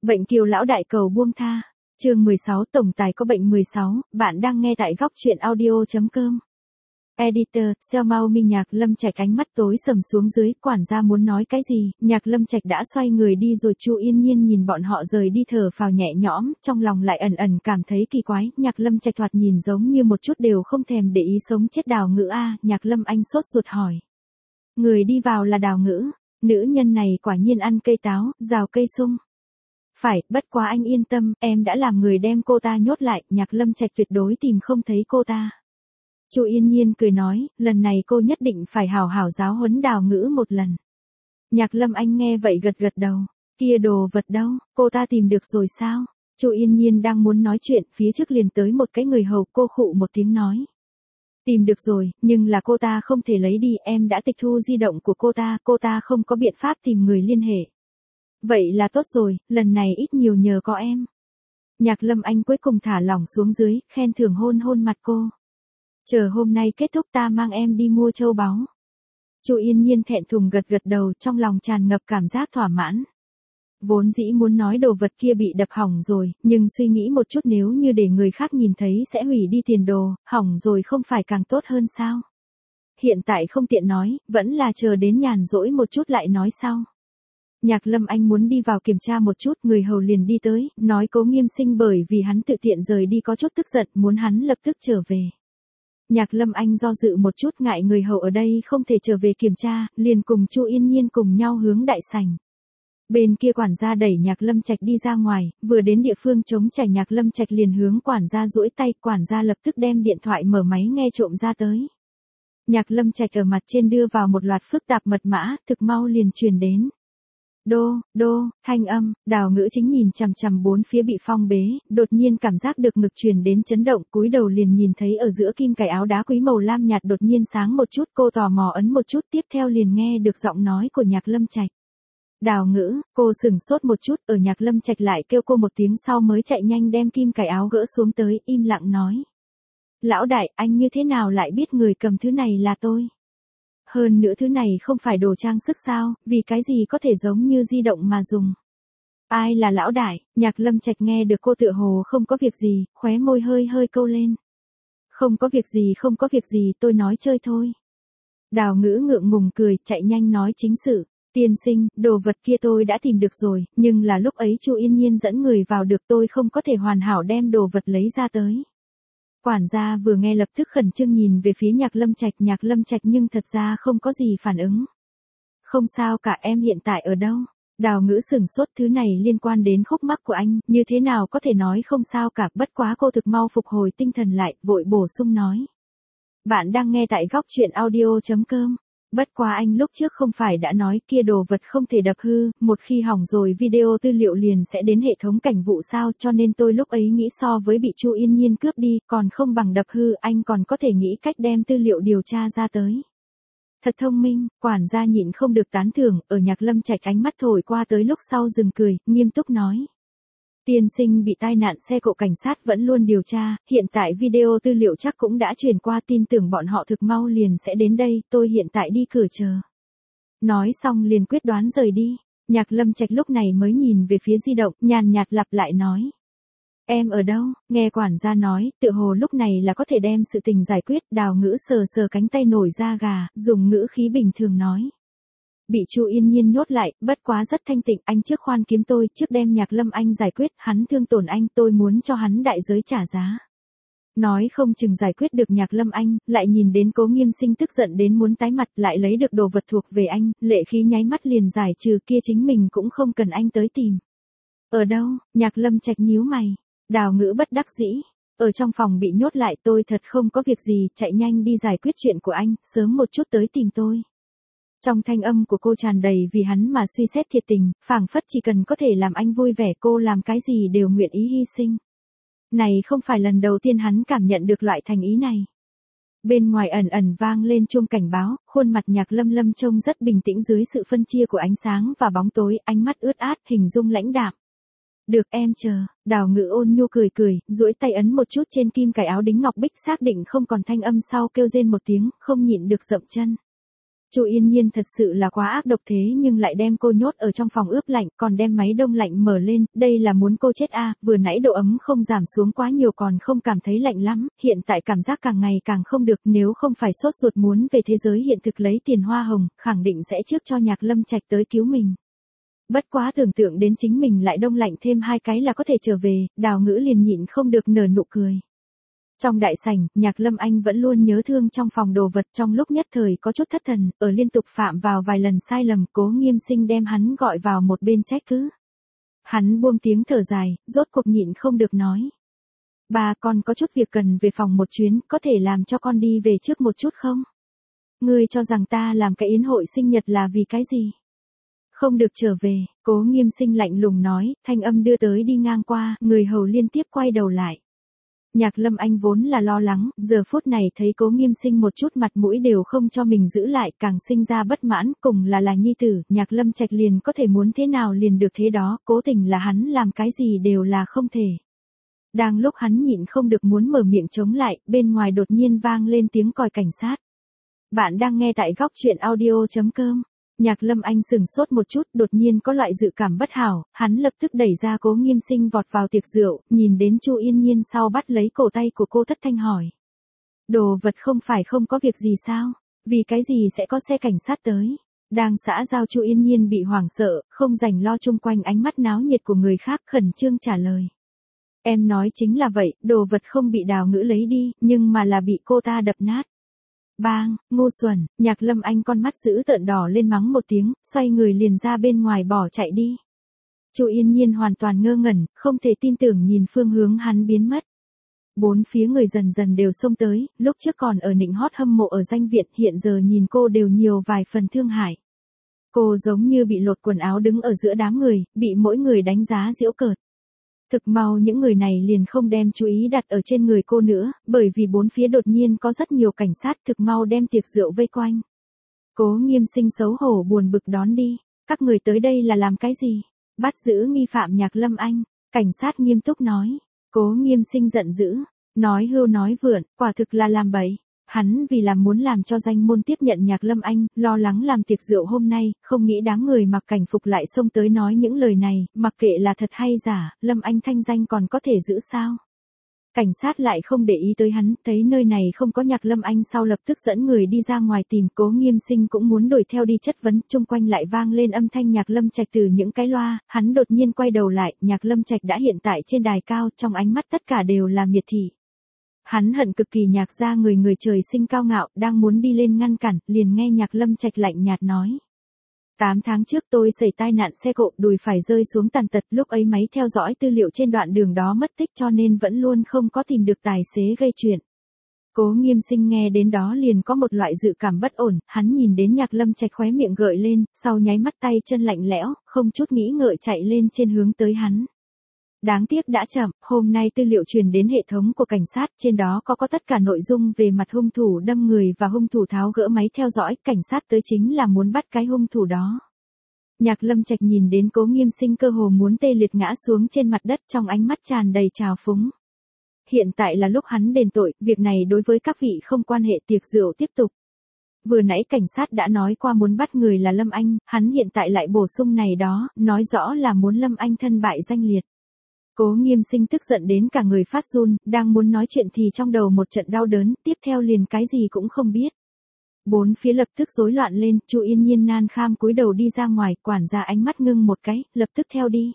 Bệnh kiều lão đại cầu buông tha. Chương 16 tổng tài có bệnh 16, bạn đang nghe tại góc truyện audio.com. Editor, Seo Mao Minh. Nhạc Lâm Trạch ánh mắt tối sầm xuống dưới, quản gia muốn nói cái gì, Nhạc Lâm Trạch đã xoay người đi rồi. Chu Yên Nhiên nhìn bọn họ rời đi thở phào nhẹ nhõm, trong lòng lại ẩn ẩn cảm thấy kỳ quái, Nhạc Lâm Trạch thoạt nhìn giống như một chút đều không thèm để ý sống chết Đào Ngữ a. Nhạc Lâm Anh sốt ruột hỏi. Người đi vào là Đào Ngữ, nữ nhân này quả nhiên ăn cây táo, rào cây sung. Phải, bất quá anh yên tâm, em đã làm người đem cô ta nhốt lại, Nhạc Lâm Trạch tuyệt đối tìm không thấy cô ta. Chu Yên Nhiên cười nói, lần này cô nhất định phải hảo hảo giáo huấn Đào Ngữ một lần. Nhạc Lâm Anh nghe vậy gật gật đầu, kia đồ vật đâu, cô ta tìm được rồi sao? Chu Yên Nhiên đang muốn nói chuyện, phía trước liền tới một cái người hầu, cô khụ một tiếng nói. Tìm được rồi, nhưng là cô ta không thể lấy đi, em đã tịch thu di động của cô ta không có biện pháp tìm người liên hệ. Vậy là tốt rồi, lần này ít nhiều nhờ có em. Nhạc Lâm Anh cuối cùng thả lỏng xuống dưới, khen thưởng hôn hôn mặt cô. Chờ hôm nay kết thúc ta mang em đi mua châu báu. Chu Yên Nhiên thẹn thùng gật gật đầu, trong lòng tràn ngập cảm giác thỏa mãn. Vốn dĩ muốn nói đồ vật kia bị đập hỏng rồi, nhưng suy nghĩ một chút nếu như để người khác nhìn thấy sẽ hủy đi tiền đồ, hỏng rồi không phải càng tốt hơn sao? Hiện tại không tiện nói, vẫn là chờ đến nhàn rỗi một chút lại nói sau. Nhạc Lâm Anh muốn đi vào kiểm tra một chút, người hầu liền đi tới, nói Cố Nghiêm Sinh bởi vì hắn tự tiện rời đi có chút tức giận, muốn hắn lập tức trở về. Nhạc Lâm Anh do dự một chút, ngại người hầu ở đây không thể trở về kiểm tra, liền cùng Chu Yên Nhiên cùng nhau hướng đại sảnh. Bên kia quản gia đẩy Nhạc Lâm Trạch đi ra ngoài, vừa đến địa phương trống trải Nhạc Lâm Trạch liền hướng quản gia duỗi tay, quản gia lập tức đem điện thoại mở máy nghe trộm ra tới. Nhạc Lâm Trạch ở mặt trên đưa vào một loạt phức tạp mật mã, thực mau liền truyền đến. Đô, thanh âm, Đào Ngữ chính nhìn chằm chằm bốn phía bị phong bế, đột nhiên cảm giác được ngực truyền đến chấn động, cúi đầu liền nhìn thấy ở giữa kim cài áo đá quý màu lam nhạt đột nhiên sáng một chút, cô tò mò ấn một chút, tiếp theo liền nghe được giọng nói của Nhạc Lâm Trạch. Đào Ngữ, cô sửng sốt một chút, ở Nhạc Lâm Trạch lại kêu cô một tiếng sau mới chạy nhanh đem kim cài áo gỡ xuống tới, im lặng nói. Lão đại, anh như thế nào lại biết người cầm thứ này là tôi? Hơn nữa thứ này không phải đồ trang sức sao, vì cái gì có thể giống như di động mà dùng. Ai là lão đại? Nhạc Lâm Trạch nghe được cô tựa hồ không có việc gì, khóe môi hơi hơi câu lên. Không có việc gì, tôi nói chơi thôi. Đào Ngữ ngượng ngùng cười, chạy nhanh nói chính sự. Tiên sinh, đồ vật kia tôi đã tìm được rồi, nhưng là lúc ấy Chu Yên Nhiên dẫn người vào được, tôi không có thể hoàn hảo đem đồ vật lấy ra tới. Quản gia vừa nghe lập tức khẩn trương nhìn về phía Nhạc Lâm Trạch nhưng thật ra không có gì phản ứng. Không sao cả, em hiện tại ở đâu? Đào Ngữ sửng sốt, thứ này liên quan đến khúc mắc của anh, như thế nào có thể nói không sao cả, bất quá cô thực mau phục hồi tinh thần lại, vội bổ sung nói. Bạn đang nghe tại góc truyện audio.com. Bất quá anh lúc trước không phải đã nói kia đồ vật không thể đập hư, một khi hỏng rồi video tư liệu liền sẽ đến hệ thống cảnh vụ sao, cho nên tôi lúc ấy nghĩ so với bị Chu Yên Nhiên cướp đi, còn không bằng đập hư, anh còn có thể nghĩ cách đem tư liệu điều tra ra tới. Thật thông minh, quản gia nhịn không được tán thưởng, ở Nhạc Lâm Trạch ánh mắt thổi qua tới lúc sau dừng cười, nghiêm túc nói. Tiên sinh bị tai nạn xe cộ, cảnh sát vẫn luôn điều tra, hiện tại video tư liệu chắc cũng đã truyền qua, tin tưởng bọn họ thực mau liền sẽ đến đây, tôi hiện tại đi cửa chờ. Nói xong liền quyết đoán rời đi, Nhạc Lâm Trạch lúc này mới nhìn về phía di động, nhàn nhạt lặp lại nói. Em ở đâu? Nghe quản gia nói, tựa hồ lúc này là có thể đem sự tình giải quyết, Đào Ngữ sờ sờ cánh tay nổi da gà, dùng ngữ khí bình thường nói. Bị Chu Yên Nhiên nhốt lại, bất quá rất thanh tịnh, anh trước khoan kiếm tôi, trước đem Nhạc Lâm Anh giải quyết, hắn thương tổn anh, tôi muốn cho hắn đại giới trả giá. Nói không chừng giải quyết được Nhạc Lâm Anh, lại nhìn đến Cố Nghiêm Sinh tức giận đến muốn tái mặt, lại lấy được đồ vật thuộc về anh, lệ khí nháy mắt liền giải trừ, kia chính mình cũng không cần anh tới tìm. Ở đâu? Nhạc Lâm Trạch nhíu mày. Đào Ngữ bất đắc dĩ. Ở trong phòng bị nhốt lại, tôi thật không có việc gì, chạy nhanh đi giải quyết chuyện của anh, sớm một chút tới tìm tôi. Trong thanh âm của cô tràn đầy vì hắn mà suy xét thiệt tình, phảng phất chỉ cần có thể làm anh vui vẻ cô làm cái gì đều nguyện ý hy sinh. Này không phải lần đầu tiên hắn cảm nhận được loại thành ý này. Bên ngoài ẩn ẩn vang lên chuông cảnh báo, khuôn mặt Nhạc Lâm trông rất bình tĩnh dưới sự phân chia của ánh sáng và bóng tối, ánh mắt ướt át, hình dung lãnh đạm. Được em chờ, Đào Ngữ ôn nhu cười, duỗi tay ấn một chút trên kim cài áo đính ngọc bích xác định không còn thanh âm sau kêu rên một tiếng, không nhịn được dậm chân. Chu Yên Nhiên thật sự là quá ác độc thế nhưng lại đem cô nhốt ở trong phòng ướp lạnh, còn đem máy đông lạnh mở lên, đây là muốn cô chết à, vừa nãy độ ấm không giảm xuống quá nhiều còn không cảm thấy lạnh lắm, hiện tại cảm giác càng ngày càng không được, nếu không phải sốt ruột muốn về thế giới hiện thực lấy tiền hoa hồng, khẳng định sẽ trước cho Nhạc Lâm Trạch tới cứu mình. Bất quá tưởng tượng đến chính mình lại đông lạnh thêm 2 cái là có thể trở về, Đào Ngữ liền nhịn không được nở nụ cười. Trong đại sảnh, Nhạc Lâm Anh vẫn luôn nhớ thương trong phòng đồ vật, trong lúc nhất thời có chút thất thần, ở liên tục phạm vào vài lần sai lầm, Cố Nghiêm Sinh đem hắn gọi vào một bên trách cứ. Hắn buông tiếng thở dài, rốt cuộc nhịn không được nói. Ba, con có chút việc cần về phòng một chuyến, có thể làm cho con đi về trước một chút không? Ngươi cho rằng ta làm cái yến hội sinh nhật là vì cái gì? Không được trở về, Cố Nghiêm Sinh lạnh lùng nói, thanh âm đưa tới đi ngang qua, người hầu liên tiếp quay đầu lại. Nhạc Lâm Anh vốn là lo lắng, giờ phút này thấy Cố Nghiêm Sinh một chút mặt mũi đều không cho mình giữ lại, càng sinh ra bất mãn, cùng là nhi tử, Nhạc Lâm Trạch liền có thể muốn thế nào liền được thế đó, cố tình là hắn làm cái gì đều là không thể. Đang lúc hắn nhịn không được muốn mở miệng chống lại, bên ngoài đột nhiên vang lên tiếng còi cảnh sát. Bạn đang nghe tại góc truyện audio.com. Nhạc Lâm Anh sừng sốt một chút, đột nhiên có loại dự cảm bất hảo, hắn lập tức đẩy ra Cố Nghiêm Sinh vọt vào tiệc rượu, nhìn đến Chu Yên Nhiên sau bắt lấy cổ tay của cô thất thanh hỏi. Đồ vật không phải không có việc gì sao? Vì cái gì sẽ có xe cảnh sát tới? Đang xã giao Chu Yên Nhiên bị hoảng sợ, không rảnh lo chung quanh ánh mắt náo nhiệt của người khác, khẩn trương trả lời. Em nói chính là vậy, đồ vật không bị Đào Ngữ lấy đi, nhưng mà là bị cô ta đập nát. Bang, ngu xuẩn, Nhạc Lâm Anh con mắt dữ tợn đỏ lên mắng một tiếng, xoay người liền ra bên ngoài bỏ chạy đi. Chu Yên Nhiên hoàn toàn ngơ ngẩn, không thể tin tưởng nhìn phương hướng hắn biến mất. Bốn phía người dần dần đều xông tới, lúc trước còn ở nịnh hót hâm mộ ở danh viện, hiện giờ nhìn cô đều nhiều vài phần thương hại. Cô giống như bị lột quần áo đứng ở giữa đám người, bị mỗi người đánh giá giễu cợt. Thực mau những người này liền không đem chú ý đặt ở trên người cô nữa, bởi vì bốn phía đột nhiên có rất nhiều cảnh sát thực mau đem tiệc rượu vây quanh. Cố Nghiêm Sinh xấu hổ buồn bực đón đi, các người tới đây là làm cái gì? Bắt giữ nghi phạm Nhạc Lâm Anh, cảnh sát nghiêm túc nói. Cố Nghiêm Sinh giận dữ, nói hưu nói vượn, quả thực là làm bậy. Hắn vì muốn làm cho danh môn tiếp nhận Nhạc Lâm Anh, lo lắng làm tiệc rượu hôm nay, không nghĩ đám người mặc cảnh phục lại xông tới nói những lời này, mặc kệ là thật hay giả, Lâm Anh thanh danh còn có thể giữ sao. Cảnh sát lại không để ý tới hắn, thấy nơi này không có Nhạc Lâm Anh sau lập tức dẫn người đi ra ngoài tìm. Cố Nghiêm Sinh cũng muốn đuổi theo đi chất vấn, chung quanh lại vang lên âm thanh Nhạc Lâm Trạch từ những cái loa, hắn đột nhiên quay đầu lại, Nhạc Lâm Trạch đã hiện tại trên đài cao, trong ánh mắt tất cả đều là miệt thị. Hắn hận cực kỳ Nhạc gia người trời sinh cao ngạo, đang muốn đi lên ngăn cản, liền nghe Nhạc Lâm Trạch lạnh nhạt nói. 8 tháng trước tôi xảy tai nạn xe cộ, đùi phải rơi xuống tàn tật, lúc ấy máy theo dõi tư liệu trên đoạn đường đó mất tích cho nên vẫn luôn không có tìm được tài xế gây chuyện. Cố Nghiêm Sinh nghe đến đó liền có một loại dự cảm bất ổn, hắn nhìn đến Nhạc Lâm Trạch khóe miệng gợi lên, sau nháy mắt tay chân lạnh lẽo, không chút nghĩ ngợi chạy lên trên hướng tới hắn. Đáng tiếc đã chậm, hôm nay tư liệu truyền đến hệ thống của cảnh sát, trên đó có tất cả nội dung về mặt hung thủ đâm người và hung thủ tháo gỡ máy theo dõi, cảnh sát tới chính là muốn bắt cái hung thủ đó. Nhạc Lâm Trạch nhìn đến Cố Nghiêm Sinh cơ hồ muốn tê liệt ngã xuống trên mặt đất, trong ánh mắt tràn đầy trào phúng. Hiện tại là lúc hắn đền tội, việc này đối với các vị không quan hệ, tiệc rượu tiếp tục. Vừa nãy cảnh sát đã nói qua muốn bắt người là Lâm Anh, hắn hiện tại lại bổ sung này đó, nói rõ là muốn Lâm Anh thân bại danh liệt. Cố Nghiêm Sinh tức giận đến cả người phát run, đang muốn nói chuyện thì trong đầu một trận đau đớn, tiếp theo liền cái gì cũng không biết. Bốn phía lập tức rối loạn lên, Chu Yên Nhiên nan kham cúi đầu đi ra ngoài, quản gia ánh mắt ngưng một cái, lập tức theo đi.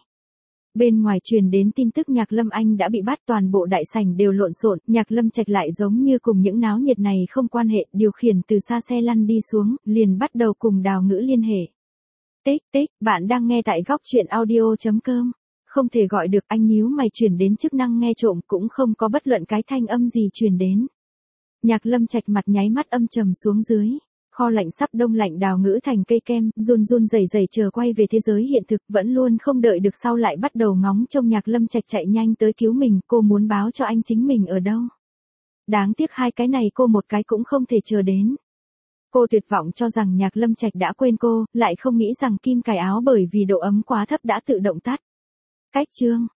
Bên ngoài truyền đến tin tức Nhạc Lâm Anh đã bị bắt, toàn bộ đại sảnh đều lộn xộn, Nhạc Lâm Trạch lại giống như cùng những náo nhiệt này không quan hệ, điều khiển từ xa xe lăn đi xuống, liền bắt đầu cùng Đào Ngữ liên hệ. Tích tích, bạn đang nghe tại góc truyện audio.com. Không thể gọi được, anh nhíu mày, chuyển đến chức năng nghe trộm, cũng không có bất luận cái thanh âm gì truyền đến. Nhạc Lâm Trạch mặt nháy mắt âm trầm xuống dưới. Kho lạnh sắp đông lạnh, Đào Ngữ thành cây kem, run run rẩy rẩy chờ quay về thế giới hiện thực, vẫn luôn không đợi được sau lại bắt đầu ngóng trông Nhạc Lâm Trạch chạy nhanh tới cứu mình, cô muốn báo cho anh chính mình ở đâu. Đáng tiếc hai cái này cô một cái cũng không thể chờ đến. Cô tuyệt vọng cho rằng Nhạc Lâm Trạch đã quên cô, lại không nghĩ rằng kim cài áo bởi vì độ ấm quá thấp đã tự động tắt. Cách chương